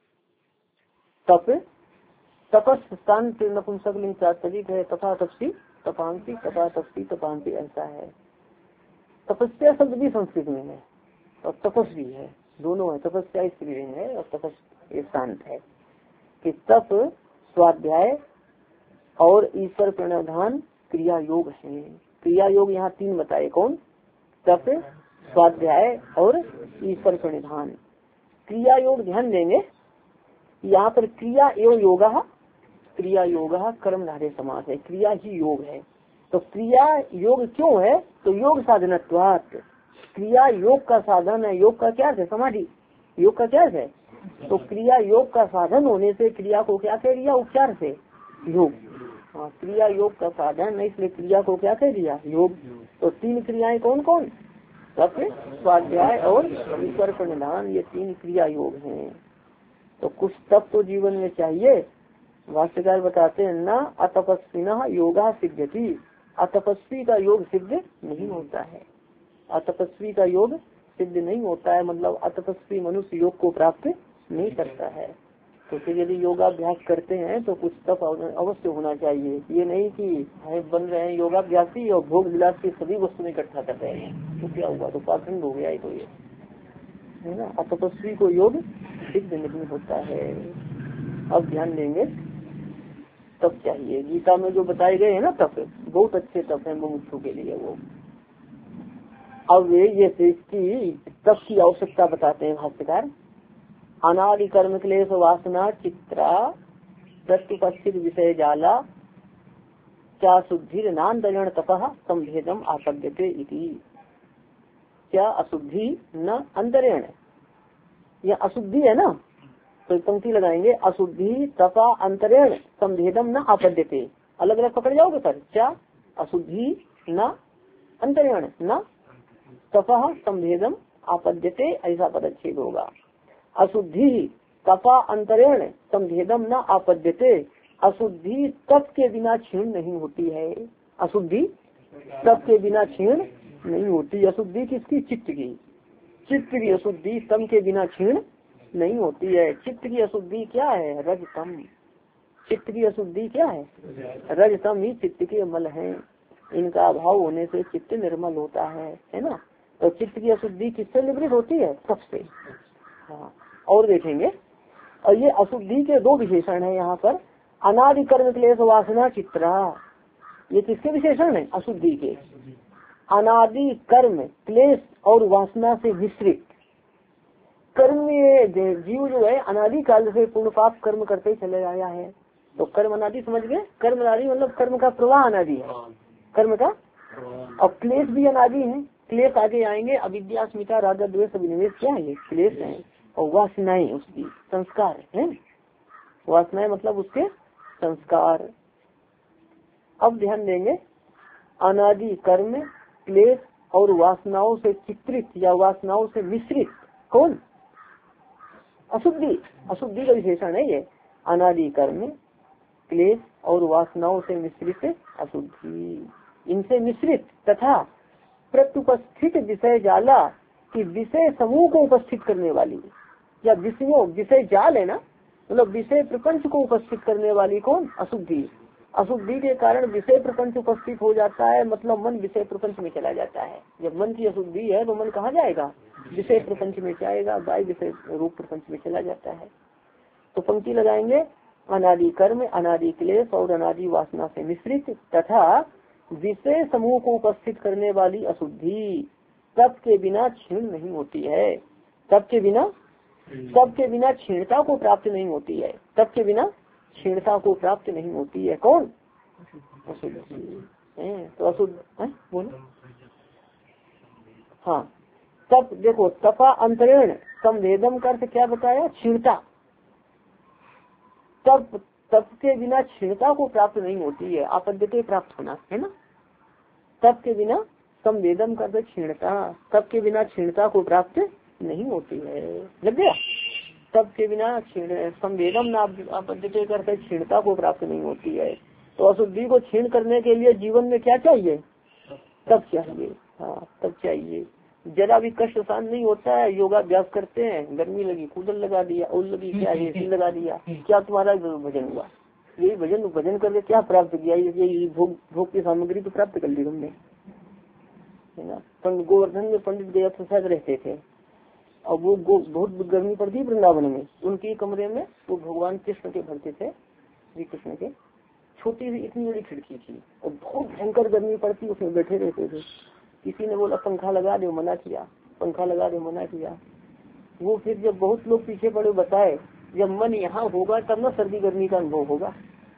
Speaker 1: तप, तपस शांत नपुंसक लिंग प्रातिपदिक है। तथा तपसी तपांति, तपा तपसी तपांति ऐसा है। तपस्या शब्द भी संस्कृत में है और तपस भी है, दोनों है। तपस्या स्त्रीलिंग है और तपस ये शांत है। कि तप स्वाध्याय और ईश्वर प्रणिधान क्रिया योग है। क्रिया योग यहाँ तीन बताए, कौन? तप, स्वाध्याय और ईश्वर प्रणिधान। क्रिया योग ध्यान देंगे, यहाँ पर क्रिया एवं योगा, क्रिया योगा कर्मधारय समास है, क्रिया ही योग है। तो क्रिया योग क्यों है? तो योग साधनत्वात्, क्रिया योग का साधन है। योग का क्या है? समाधि। योग का क्या है? तो क्रिया योग का साधन होने से क्रिया को क्या कह दिया? उपचार से योग। हाँ, क्रिया योग का साधन है, इसलिए क्रिया को क्या कह दिया? योग। तो तीन क्रियाएं कौन कौन? तप, स्वाध्याय और ईश्वर प्रणिधान, ये तीन क्रिया योग हैं। तो कुछ तप तो जीवन में चाहिए। भाष्यकार बताते हैं न अतपस्विना योगा सिद्ध्यति, अतपस्वी का योग सिद्ध नहीं होता है। अतपस्वी का योग सिद्ध नहीं होता है, मतलब अतपस्वी मनुष्य योग को प्राप्त नहीं करता है। तो फिर यदि योगाभ्यास करते हैं तो कुछ तप अवश्य होना चाहिए। ये नहीं कि बन रहे हैं योगाभ्यासी और भोग विलास की सभी वस्तुएं इकट्ठा कर रहे हैं, तो क्या हुआ? तो पाखंड हो गया तो ये है ना। अतपस्वी को योग सिद्ध नहीं होता है। अब ध्यान देंगे, तप चाहिए। गीता में जो बताए गए हैं ना तप, बहुत अच्छे तप है मुमुक्षु के लिए वो। अब ये सृष्टि तप की आवश्यकता बताते हैं भाष्यकार। अनादि कर्म क्लेश वासना चित्रा प्रत्युपस्थित विषय जाला चा शुद्धिर नान्तरण तपः संभेदम आसभ्यते इति। क्या अशुद्धि न अंतरेण, या अशुद्धि है ना, तो पंक्ति लगाएंगे अशुद्धि तपा अंतरेण संभेदम न आपद्यते। अलग अलग पकड़ जाओगे सर, क्या अशुद्धि न अंतरेण न तपा संभेदम आपद्यते, ऐसा पदच्छेद होगा। अशुद्धि तपा अंतरेण संभेदम न आपद्यते, अशुद्धि तप के बिना क्षीण नहीं होती है। अशुद्धि तप के बिना क्षीण नहीं होती। अशुद्धि किसकी? चित्त की। चित्त की अशुद्धि तम के बिना क्षीण नहीं होती है। चित्त की अशुद्धि क्या है? रजतम। चित्त की अशुद्धि क्या है? रजतम ही चित्त के मल हैं, इनका अभाव होने से चित्त निर्मल होता है ना। तो चित्त की अशुद्धि किससे निवृत्त होती है? तप से। हाँ, और देखेंगे। और ये अशुद्धि के दो विशेषण है यहाँ पर, अनादि कर्म क्लेश वासना चित्रा। ये किसके विशेषण है? अशुद्धि के। अनादि कर्म क्लेश और वासना से मिश्रित कर्म में जीव जो है अनादि काल से पूर्ण पाप कर्म करते चले आया है। तो कर्म अनादि समझ गए? कर्म अनादि मतलब कर्म का प्रवाह अनादि है, कर्म का। और क्लेश भी अनादि है। क्लेश आगे आएंगे, अविद्या अस्मिता राग द्वेष अभिनिवेश, क्या है? ये क्लेश है। और वासनाएं उसकी संस्कार है। वासनाएं मतलब उसके संस्कार। अब ध्यान देंगे, अनादि कर्म क्लेश और वासनाओं से चित्रित या वासनाओं से मिश्रित कौन? अशुद्धि। अशुद्धि का विशेषण है ये, अनादि कर्म क्लेश और वासनाओं से मिश्रित अशुद्धि। इनसे मिश्रित तथा प्रत्युपस्थित विषय जाला की विषय समूह को उपस्थित करने वाली, या विषयों विषय जाल है ना, मतलब विषय प्रपंच को उपस्थित करने वाली कौन? अशुद्धि। अशुद्धि के कारण विषय प्रपंच उपस्थित हो जाता है, मतलब मन विषय प्रपंच में चला जाता है। जब मन की अशुद्धि है तो मन कहाँ जाएगा? विषय प्रपंच में जाएगा, बाह्य विषय रूप प्रपंच में चला जाता है। तो पंक्ति लगाएंगे, अनादि कर्म अनादि क्लेश और अनादि वासना से मिश्रित तथा विषय समूह को उपस्थित करने वाली अशुद्धि तप के बिना क्षीण नहीं होती है। तप के बिना क्षीणता को प्राप्त नहीं होती है। तप के बिना क्षीणता को प्राप्त नहीं होती है। कौन? अशुद्धि। तो अशुद्ध बोलो। हाँ, तप देखो, तपा अंतरेण संवेदम का अर्थ क्या बताया? क्षीणता। तप के बिना क्षीणता को प्राप्त नहीं होती है, आपद्यते प्राप्त होना है ना। तप के बिना संवेदम का क्षीणता, तप के बिना क्षीणता को प्राप्त नहीं होती है। लग गया? तप के बिना संवेदम न आपद्यते करते क्षीणता को प्राप्त नहीं होती है। तो अशुद्धि को क्षीण करने के लिए जीवन में क्या चाहिए? तप चाहिए। हाँ, तप चाहिए। जरा भी कष्ट सहन नहीं होता है, योगाभ्यास करते हैं, गर्मी लगी कूलर लगा दिया, और लगी क्या एसी लगा दिया, क्या तुम्हारा भजन हुआ? यही भजन करके क्या प्राप्त किया? ये भोग की सामग्री तो प्राप्त कर ली तुमने, है ना। गोवर्धन में पंडित गया प्रसाद रहते थे, और वो बहुत गर्मी पड़ती वृंदावन में, उनके कमरे में वो भगवान कृष्ण के भरते थे, श्री कृष्ण के। छोटी सी इतनी बड़ी खिड़की थी और बहुत भयंकर गर्मी पड़ती, उसमें बैठे रहते थे। किसी ने बोला पंखा लगा दो, मना किया। पंखा लगा दो, मना किया। वो फिर जब बहुत लोग पीछे पड़े बताए, जब मन यहाँ होगा तब ना सर्दी गर्मी का अनुभव होगा।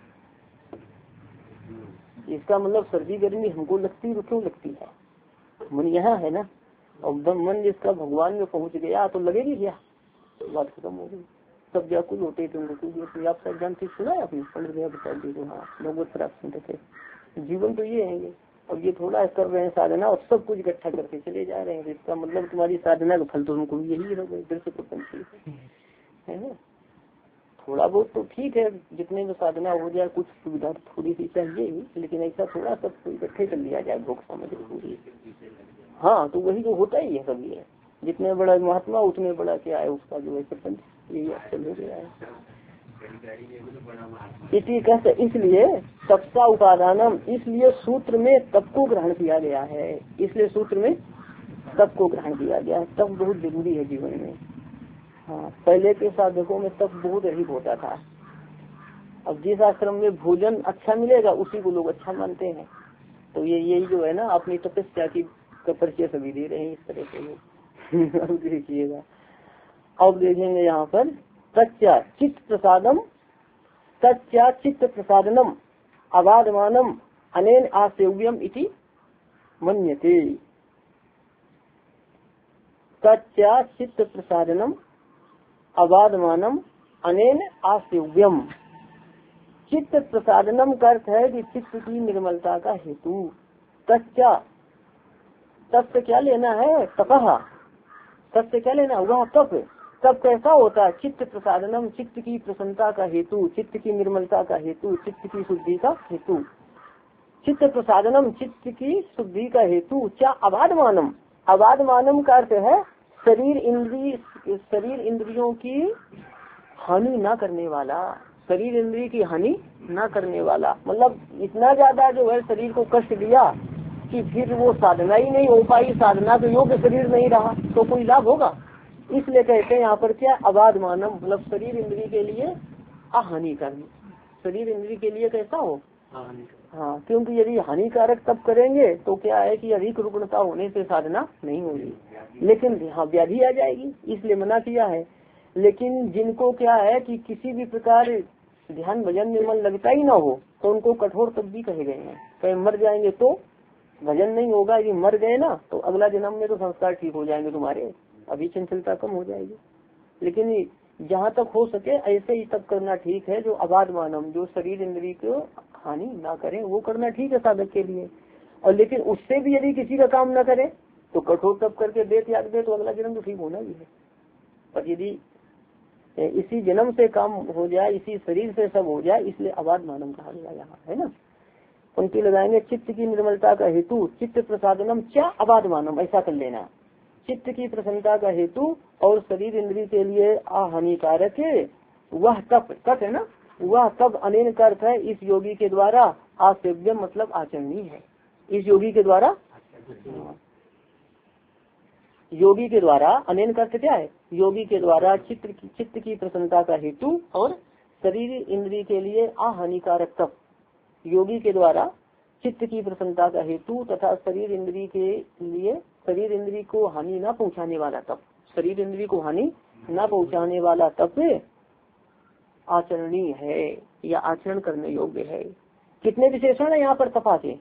Speaker 1: इसका मतलब सर्दी गर्मी हमको लगती है, क्यों लगती है? मन यहाँ है ना, और मन जिसका भगवान में पहुंच गया तो लगेगी क्या? बात खत्म हो गई। सब व्याकुल होते थे उनको। आप सब जानते, सुना है आपने? पंडित भैया बता दी। हाँ, भगवत प्राप्त सुनते थे। जीवन तो ये है, अब ये थोड़ा कर रहे हैं साधना और सब कुछ इकट्ठा करके चले जा रहे हैं। इसका मतलब तुम्हारी साधना का फल तो तुमको यही रहोगे, दिल से प्रपंच है ना। थोड़ा बहुत तो ठीक है, जितने में साधना हो जाए, कुछ सुविधा थोड़ी सी चाहिए, लेकिन ऐसा थोड़ा सब इकट्ठे कर लिया जाए भोग सामग्री पूरी। हाँ, तो वही तो होता ही है सब। ये जितने बड़ा महात्मा उतने बड़ा क्या है उसका जो है प्रपंच, यही अक्सर हो गया है। इसी कहते, इसलिए तपसा उपादानम, इसलिए सूत्र में तप को ग्रहण किया गया है। इसलिए सूत्र में तप को ग्रहण किया गया है। तप बहुत जरूरी है जीवन में। हाँ, पहले के साधकों में तप बहुत अधिक होता था। अब जिस आश्रम में भोजन अच्छा मिलेगा उसी को लोग अच्छा मानते हैं। तो ये यही जो है ना, अपनी तपस्या की परिचय सभी दे रहे हैं इस तरह से। अब देखिएगा, अब देखेंगे यहाँ पर तच्चा चित्त प्रसादम, तच्चा चित्त प्रसादनम अबाधमानम अनेन आसेव्यम इति मन्यते। तच्चा चित्त प्रसादनम अबाधमानम अनेन आसेव्यम। चित्त प्रसादनम का अर्थ है कि चित्त की निर्मलता का हेतु। तच्चा, तप से क्या लेना है? तपह। तप से क्या लेना? वह तप। तप कैसा होता है? चित्त प्रसादनम, चित्त की प्रसन्नता का हेतु, चित्त की निर्मलता का हेतु, चित्त की शुद्धि का हेतु। चित्त प्रसादनम, चित्त की शुद्धि का हेतु। क्या? अबाधमानम। अबाधमानम का अर्थ है शरीर इंद्रियों की हानि ना करने वाला। शरीर इंद्रिय की हानि ना करने वाला मतलब इतना ज्यादा जो है शरीर को कष्ट दिया कि फिर वो साधना ही नहीं हो पाई, साधना के योग्य शरीर नहीं रहा, तो कोई लाभ होगा? इसलिए कहते हैं यहाँ पर क्या? अबाध मानम, मतलब शरीर इंद्रिय के लिए अहानिकारक। शरीर इंद्रिय के लिए कैसा हो? हाँ, क्योंकि यदि हानिकारक तब करेंगे तो क्या है कि अधिक रुग्णता होने से साधना नहीं होगी, लेकिन हाँ व्याधि आ जाएगी, इसलिए मना किया है। लेकिन जिनको क्या है कि किसी भी प्रकार ध्यान भजन में मन लगता ही ना हो तो उनको कठोर तप भी कहे गए हैं। कहीं मर जाएंगे तो भजन नहीं होगा, यदि मर गए ना तो अगला जन्म में तो संस्कार ठीक हो जाएंगे तुम्हारे, अभी चंचलता कम हो जाएगी। लेकिन जहाँ तक हो सके ऐसे ही तप करना ठीक है, जो अबाध मानम, जो शरीर इंद्रिय को हानि ना करे, वो करना ठीक है साधक के लिए। और लेकिन उससे भी यदि किसी का काम ना करे तो कठोर तप करके दे त्याग दे तो अगला जन्म तो ठीक होना ही है। पर यदि इसी जन्म से काम हो जाए, इसी शरीर से सब हो जाए, इसलिए अबाध मानम कहा गया यहाँ, है ना। पंक्ति लगाएंगे, चित्त की निर्मलता का हेतु चित्त प्रसादनम क्या अबाध मानम, ऐसा कर लेना। चित्त की प्रसन्नता का हेतु और शरीर इंद्रिय के लिए अहानिकारक वह तप, तप है ना, वह तप अनेन का अर्थ है इस योगी के द्वारा, आसेव्यम मतलब आचरणीय है। इस योगी के द्वारा, योगी के द्वारा, अनेन का अर्थ क्या है? योगी के द्वारा चित्त की प्रसन्नता का हेतु और शरीर इंद्रिय के लिए अहानिकारक तप। योगी के द्वारा चित्त की प्रसन्नता का हेतु तथा शरीर इंद्रिय के लिए शरीर इंद्रिय को हानि न पहुंचाने वाला तप, शरीर इंद्रिय को हानि न पहुंचाने वाला तप आचरणीय है या आचरण करने योग्य है। कितने विशेषण है यहाँ पर तपा के?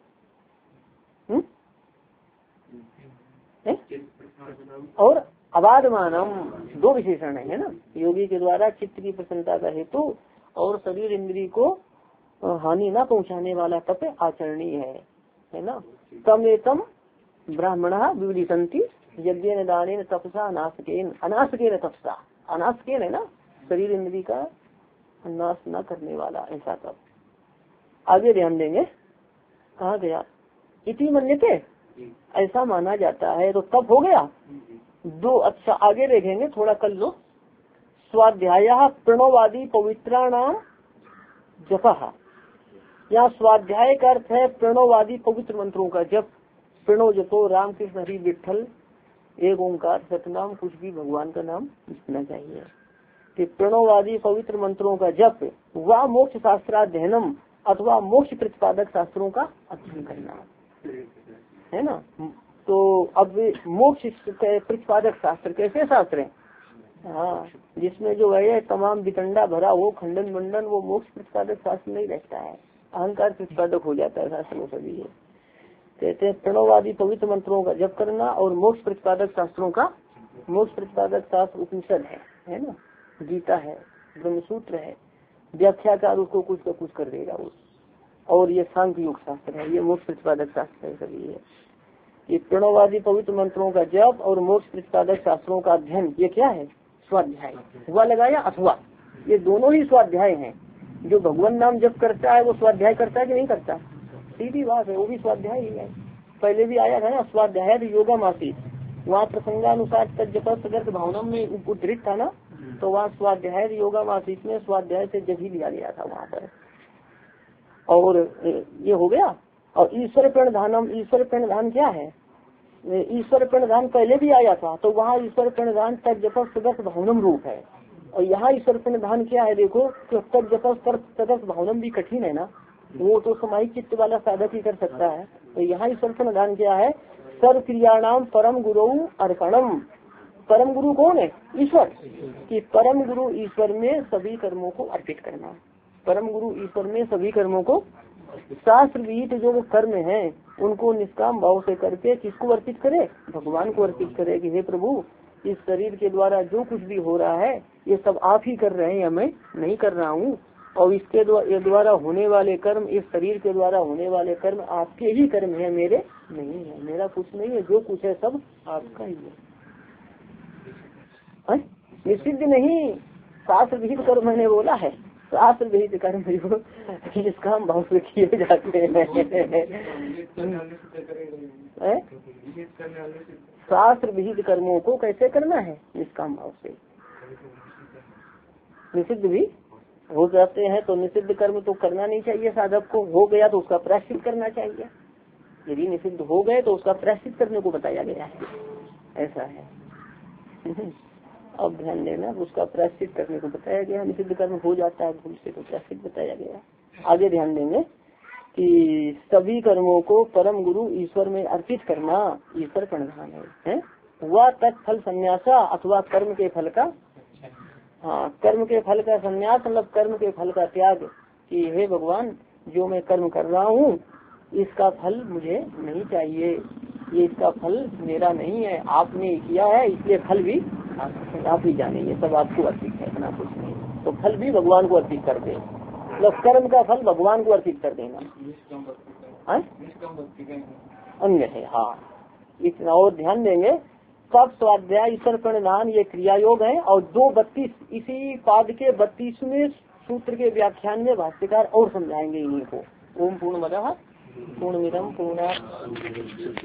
Speaker 1: और अबाध मानम, दो विशेषण है ना। योगी के द्वारा चित्त की प्रसन्नता का हेतु और शरीर इंद्रिय को हानि न पहुंचाने वाला तप आचरणीय है ना। तमेतम ब्राह्मणः विविदिशन्ति यज्ञेन दानेन तपसा अनासकेन, अनासकेन तपसा, अनासकेन है ना, शरीर इंद्रिय का नाश न करने वाला ऐसा तप। आगे ध्यान देंगे, कहाँ गया? इति मन्यते, ऐसा माना जाता है, तो तप हो गया दो। अच्छा आगे देखेंगे, थोड़ा कर लो। स्वाध्याय प्रणवादि पवित्राणाम जपः, यहाँ स्वाध्याय का अर्थ है प्रणवादि पवित्र मंत्रों का जप। प्रणव जपो, राम कृष्ण हरि विठल एक ओंकार सतनाम, कुछ भी भगवान का नाम लिखना चाहिए। कि प्रणवादि पवित्र मंत्रों का जप, व मोक्ष शास्त्राध्ययनम अथवा मोक्ष प्रतिपादक शास्त्रों का अध्ययन करना है ना। तो अब मोक्ष प्रतिपादक शास्त्र कैसे शास्त्र है? हाँ, जिसमें जो है तमाम वितंडा भरा हो, खंडन मंडन, वो मोक्ष प्रतिपादक शास्त्र नहीं रहता है, अहंकार प्रतिपादक हो जाता है शास्त्र में सभी। कहते हैं प्रणवादि पवित्र मंत्रों का जप करना और मोक्ष प्रतिपादक शास्त्रों का, मोक्ष प्रतिपादक शास्त्र उपनिषद है ना, गीता है, ब्रह्मसूत्र है, व्याख्याकार उसको कुछ का कुछ कर देगा उस, और ये सांख्य योग शास्त्र है, ये मोक्ष प्रतिपादक शास्त्र है सभी है। ये प्रणवादि पवित्र मंत्रों का जप और मोक्ष प्रतिपादक शास्त्रों का अध्ययन, ये क्या है? स्वाध्याय। हुआ लगाया अथवा, ये दोनों ही स्वाध्याय हैं। जो भगवान नाम जप करता है वो स्वाध्याय करता है कि नहीं करता? सीधी बात है, वो भी स्वाध्याय ही है। पहले भी आया था ना, स्वाध्याय योगा मासी, वहाँ प्रसंगानुसार तजपत भावनम में उद्धृत था ना, तो वहाँ स्वाध्याय योगा मासी में स्वाध्याय से जब ही लिया गया था वहाँ पर। और ये हो गया। और ईश्वर प्रणधानम, ईश्वर प्रणधान क्या है? ईश्वर प्रणधान पहले भी आया था, तो वहाँ ईश्वर प्रणधान तजपत सदस्य भावनम रूप है। और यहाँ ईश्वर प्रणधान क्या है? देखो, तजपत सदस्य भावनम भी कठिन है ना, वो तो समाहिक चित्त वाला साधक ही कर सकता है। तो यहाँ ईश्वर प्रणधान क्या है? सर्व क्रियाणाम परम गुरु अर्पणम। परम गुरु कौन है? ईश्वर। कि परम गुरु ईश्वर में सभी कर्मों को अर्पित करना। परम गुरु ईश्वर में सभी कर्मों को, शास्त्र विहित जो कर्म हैं उनको निष्काम भाव से करके किसको अर्पित करे? भगवान को अर्पित करे कि हे प्रभु इस शरीर के द्वारा जो कुछ भी हो रहा है ये सब आप ही कर रहे हैं, मैं नहीं कर रहा हूँ। और इसके द्वारा होने वाले कर्म, इस शरीर के द्वारा होने वाले कर्म आपके ही कर्म है, मेरे नहीं है। मेरा कुछ नहीं है, जो कुछ है सब आपका ही है। निषिद्ध नहीं, शास्त्र विहित कर्म मैंने बोला है। शास्त्र विहित कर्म जो निष्काम भाव से किए जाते हैं। शास्त्र विहित कर्मों को कैसे करना है? निष्काम भाव से। निषिद्ध भी हो जाते हैं तो निषिद्ध कर्म तो करना नहीं चाहिए साधक को। हो गया तो उसका प्रायश्चित करना चाहिए। यदि निषिद्ध हो गए तो उसका प्रायश्चित करने को बताया गया है, ऐसा है। अब ध्यान देना, उसका प्रायश्चित करने को बताया गया। निषिद्ध कर्म हो जाता है भूल से तो प्रायश्चित बताया गया। आगे ध्यान देंगे कि सभी कर्मों को परम गुरु ईश्वर में अर्पित करना ईश्वर प्रणधान है। वह तत्फल संन्यासा अथवा कर्म के फल का, हाँ कर्म के फल का संन्यास मतलब कर्म के फल का त्याग, कि हे भगवान जो मैं कर्म कर रहा हूँ इसका फल मुझे नहीं चाहिए, ये इसका फल मेरा नहीं है, आपने किया है इसलिए फल भी आप ही जानेंगे, सब आपको अर्पित है, अपना कुछ नहीं। तो फल भी भगवान को अर्पित कर दे, मतलब कर्म का फल भगवान को अर्पित कर देना अन्य है। हाँ इतना और ध्यान देंगे। सब स्वाध्याय ईश्वर प्रणधान ये क्रिया योग है। और 2:32 इसी पाद के 32वें सूत्र के व्याख्यान में भाष्यकार और समझाएंगे इन्हीं को। ओम पूर्णमदः पूर्णमिदं पूर्णात्